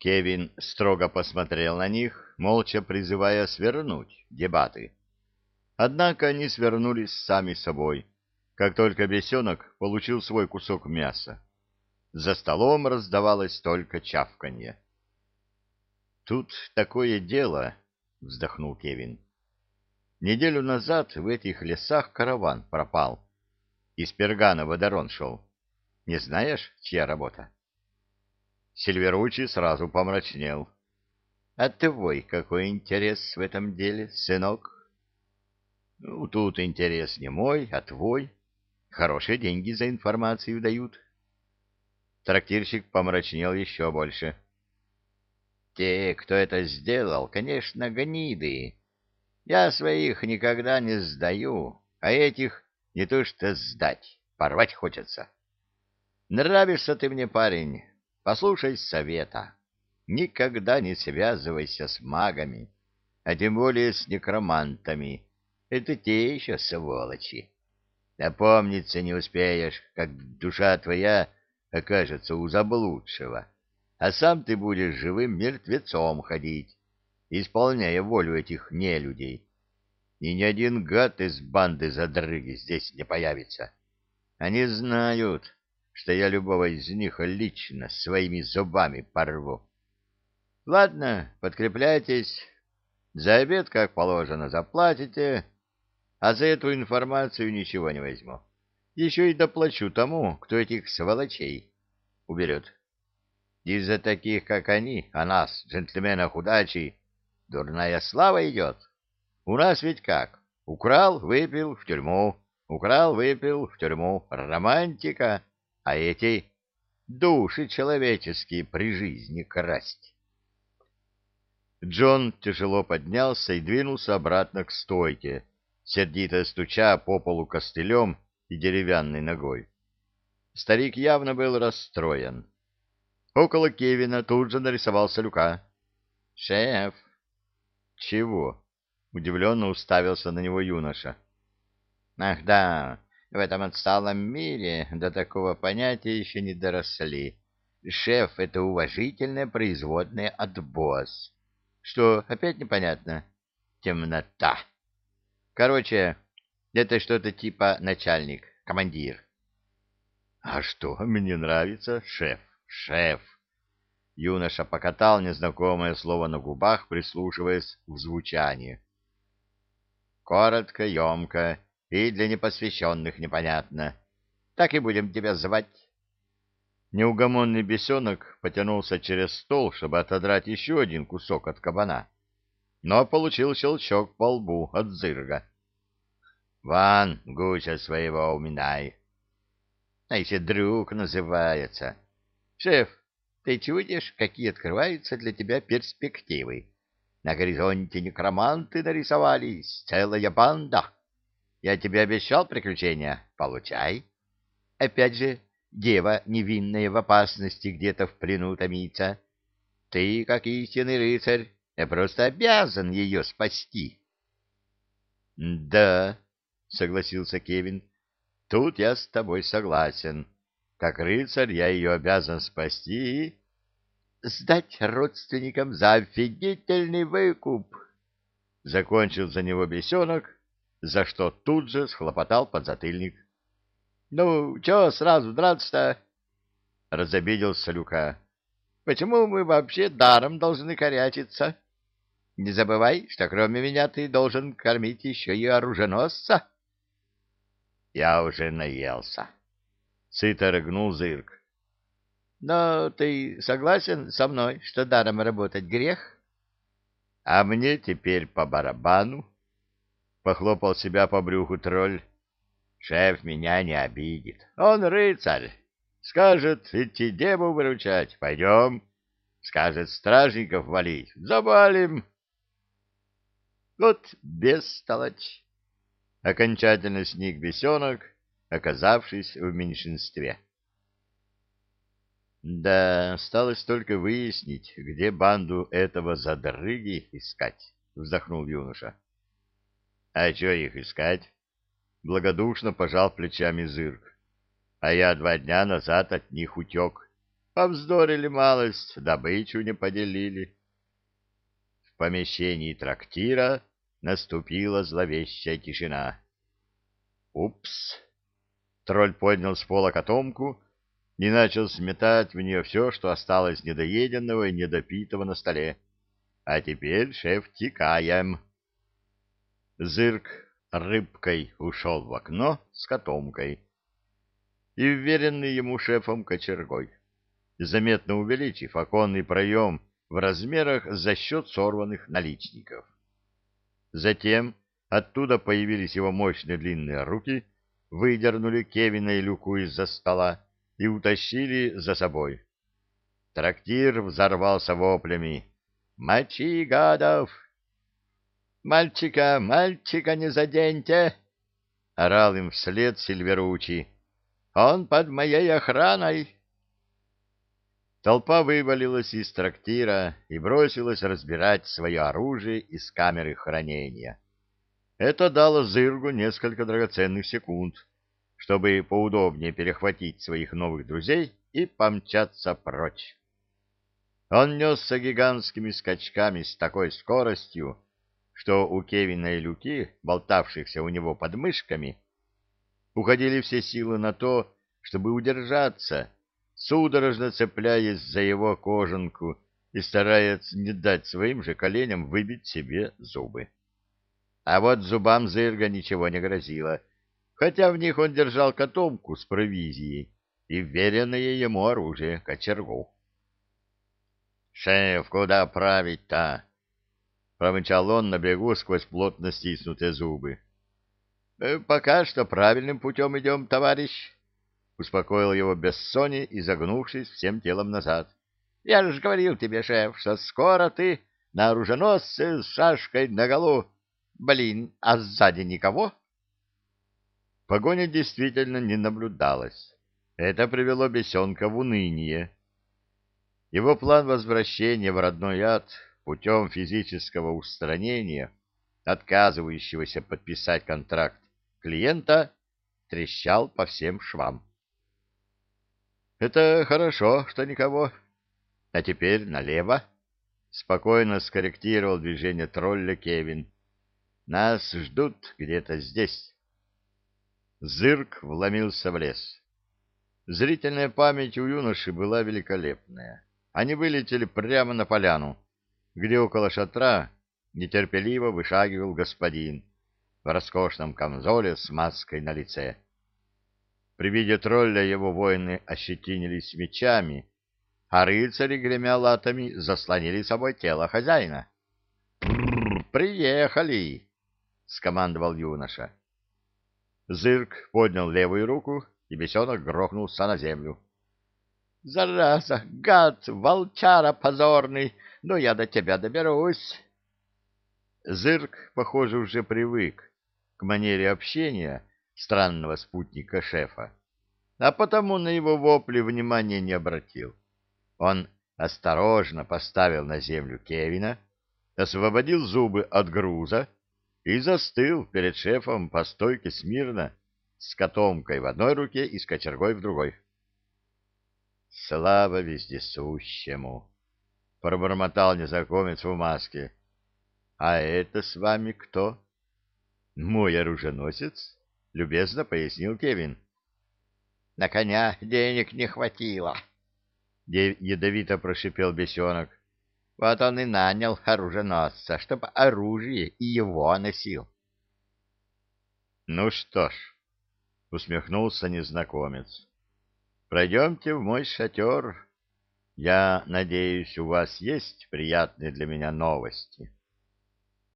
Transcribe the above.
Кевин строго посмотрел на них, молча призывая свернуть дебаты. Однако они свернулись сами собой, как только бесенок получил свой кусок мяса. За столом раздавалось только чавканье. «Тут такое дело», — вздохнул Кевин. «Неделю назад в этих лесах караван пропал. Из Пергана водорон шел. Не знаешь, чья работа?» Сильверучи сразу помрачнел. «А твой какой интерес в этом деле, сынок?» «Ну, тут интерес не мой, а твой. Хорошие деньги за информацию дают». Трактирщик помрачнел еще больше. «Те, кто это сделал, конечно, гниды. Я своих никогда не сдаю, а этих не то что сдать, порвать хочется. Нравишься ты мне, парень, послушай совета. Никогда не связывайся с магами, а тем более с некромантами. Это те еще сволочи. Опомниться не успеешь, как душа твоя окажется у заблудшего, а сам ты будешь живым мертвецом ходить, исполняя волю этих нелюдей. И ни один гад из банды задрыги здесь не появится. Они знают, что я любого из них лично своими зубами порву. Ладно, подкрепляйтесь. За обед, как положено, заплатите, а за эту информацию ничего не возьму. Еще и доплачу тому, кто этих сволочей уберет. Из-за таких, как они, о нас, джентльменах удачи, дурная слава идет. У нас ведь как? Украл, выпил, в тюрьму. Украл, выпил, в тюрьму. Романтика. А эти души человеческие при жизни красть. Джон тяжело поднялся и двинулся обратно к стойке, сердито стуча по полу костылем и деревянной ногой. Старик явно был расстроен. Около Кевина тут же нарисовался Люка. «Шеф!» «Чего?» — удивленно уставился на него юноша. «Ах да, в этом отсталом мире до такого понятия еще не доросли. Шеф — это уважительное производное от босс. Что, опять непонятно? Темнота. Короче, это что-то типа начальник, командир». «А что, мне нравится, шеф, шеф». Юноша покатал незнакомое слово на губах, прислушиваясь к звучанию. «Коротко, емко и для непосвященных непонятно. Так и будем тебя звать». Неугомонный бесенок потянулся через стол, чтобы отодрать еще один кусок от кабана, но получил щелчок по лбу от зырга. «Ван, гуся своего уминай». «А еще друг называется. Шеф, ты чудишь, какие открываются для тебя перспективы? На горизонте некроманты нарисовались, целая банда. Я тебе обещал приключения? Получай. Опять же, дева невинная в опасности где-то в плену томится. Ты, как истинный рыцарь, я просто обязан ее спасти». «Да», — согласился Кевин, — «тут я с тобой согласен. Как рыцарь я ее обязан спасти и сдать родственникам за офигительный выкуп». Закончил за него бесенок, за что тут же схлопотал подзатыльник. «Ну, чё сразу драться-то?» — разобиделся Люка. «Почему мы вообще даром должны корячиться? Не забывай, что кроме меня ты должен кормить еще и оруженосца». «Я уже наелся», — сыто рыгнул Зырк. «Но ты согласен со мной, что даром работать грех?» «А мне теперь по барабану», — похлопал себя по брюху тролль. «Шеф меня не обидит. Он рыцарь. Скажет идти деву выручать — пойдем. Скажет стражников валить — завалим». «Вот бестолочь!» — окончательно сник бесенок, оказавшись в меньшинстве. «Да, осталось только выяснить, где банду этого задрыги искать», — вздохнул юноша. «А чё их искать?» — благодушно пожал плечами Зырк. «А я 2 дня назад от них утек. Повздорили малость, добычу не поделили. В помещении трактира наступила зловещая тишина. «Упс!» Тролль поднял с пола котомку и начал сметать в нее все, что осталось недоеденного и недопитого на столе. «А теперь, шеф, текаем!» Зырк рыбкой ушел в окно с котомкой и вверенный ему шефом кочергой, заметно увеличив оконный проем в размерах за счет сорванных наличников. Затем оттуда появились его мощные длинные руки, выдернули Кевина и Люку из-за стола и утащили за собой. Трактир взорвался воплями: «Мочи, гадов!» «Мальчика, мальчика не заденьте!» — орал им вслед Сильверучи. «Он под моей охраной!» Толпа вывалилась из трактира и бросилась разбирать свое оружие из камеры хранения. Это дало Зыргу несколько драгоценных секунд, чтобы поудобнее перехватить своих новых друзей и помчаться прочь. Он несся гигантскими скачками с такой скоростью, что у Кевина и Люки, болтавшихся у него под мышками, уходили все силы на то, чтобы удержаться, судорожно цепляясь за его кожанку и стараясь не дать своим же коленям выбить себе зубы. А вот зубам Зырга ничего не грозило, хотя в них он держал котомку с провизией и вверенное ему оружие — кочергу. «Шеф, куда править-то?» — промычал он на бегу сквозь плотно стиснутые зубы. «Пока что правильным путем идем, товарищ», — успокоил его Бессони, изогнувшись всем телом назад. «Я же говорил тебе, шеф, что скоро ты на оруженосце с шашкой наголо. Блин, а сзади никого?» Погоня действительно не наблюдалась. Это привело бесенка в уныние. Его план возвращения в родной ад путем физического устранения отказывающегося подписать контракт клиента трещал по всем швам. «Это хорошо, что никого. А теперь налево», — спокойно скорректировал движение тролля Кевин. «Нас ждут где-то здесь». Зырк вломился в лес. Зрительная память у юноши была великолепная. Они вылетели прямо на поляну, где около шатра нетерпеливо вышагивал господин в роскошном камзоле с маской на лице. При виде тролля его воины ощетинились мечами, а рыцари, гремя латами, заслонили собой тело хозяина. «Приехали!» — скомандовал юноша. Зырк поднял левую руку, и бесенок грохнулся на землю. «Зараза, гад, волчара позорный, но я до тебя доберусь!» Зырк, похоже, уже привык к манере общения странного спутника шефа, а потому на его вопли внимания не обратил. Он осторожно поставил на землю Кевина, освободил зубы от груза и застыл перед шефом по стойке смирно, с котомкой в одной руке и с кочергой в другой. «Слава вездесущему!» — пробормотал незнакомец в маске. «А это с вами кто?» «Мой оруженосец», — любезно пояснил Кевин. «На коня денег не хватило», — ядовито прошипел бесенок. «Вот он и нанял оруженосца, чтобы оружие и его носил». «Ну что ж», — усмехнулся незнакомец, — «пройдемте в мой шатер. Я надеюсь, у вас есть приятные для меня новости».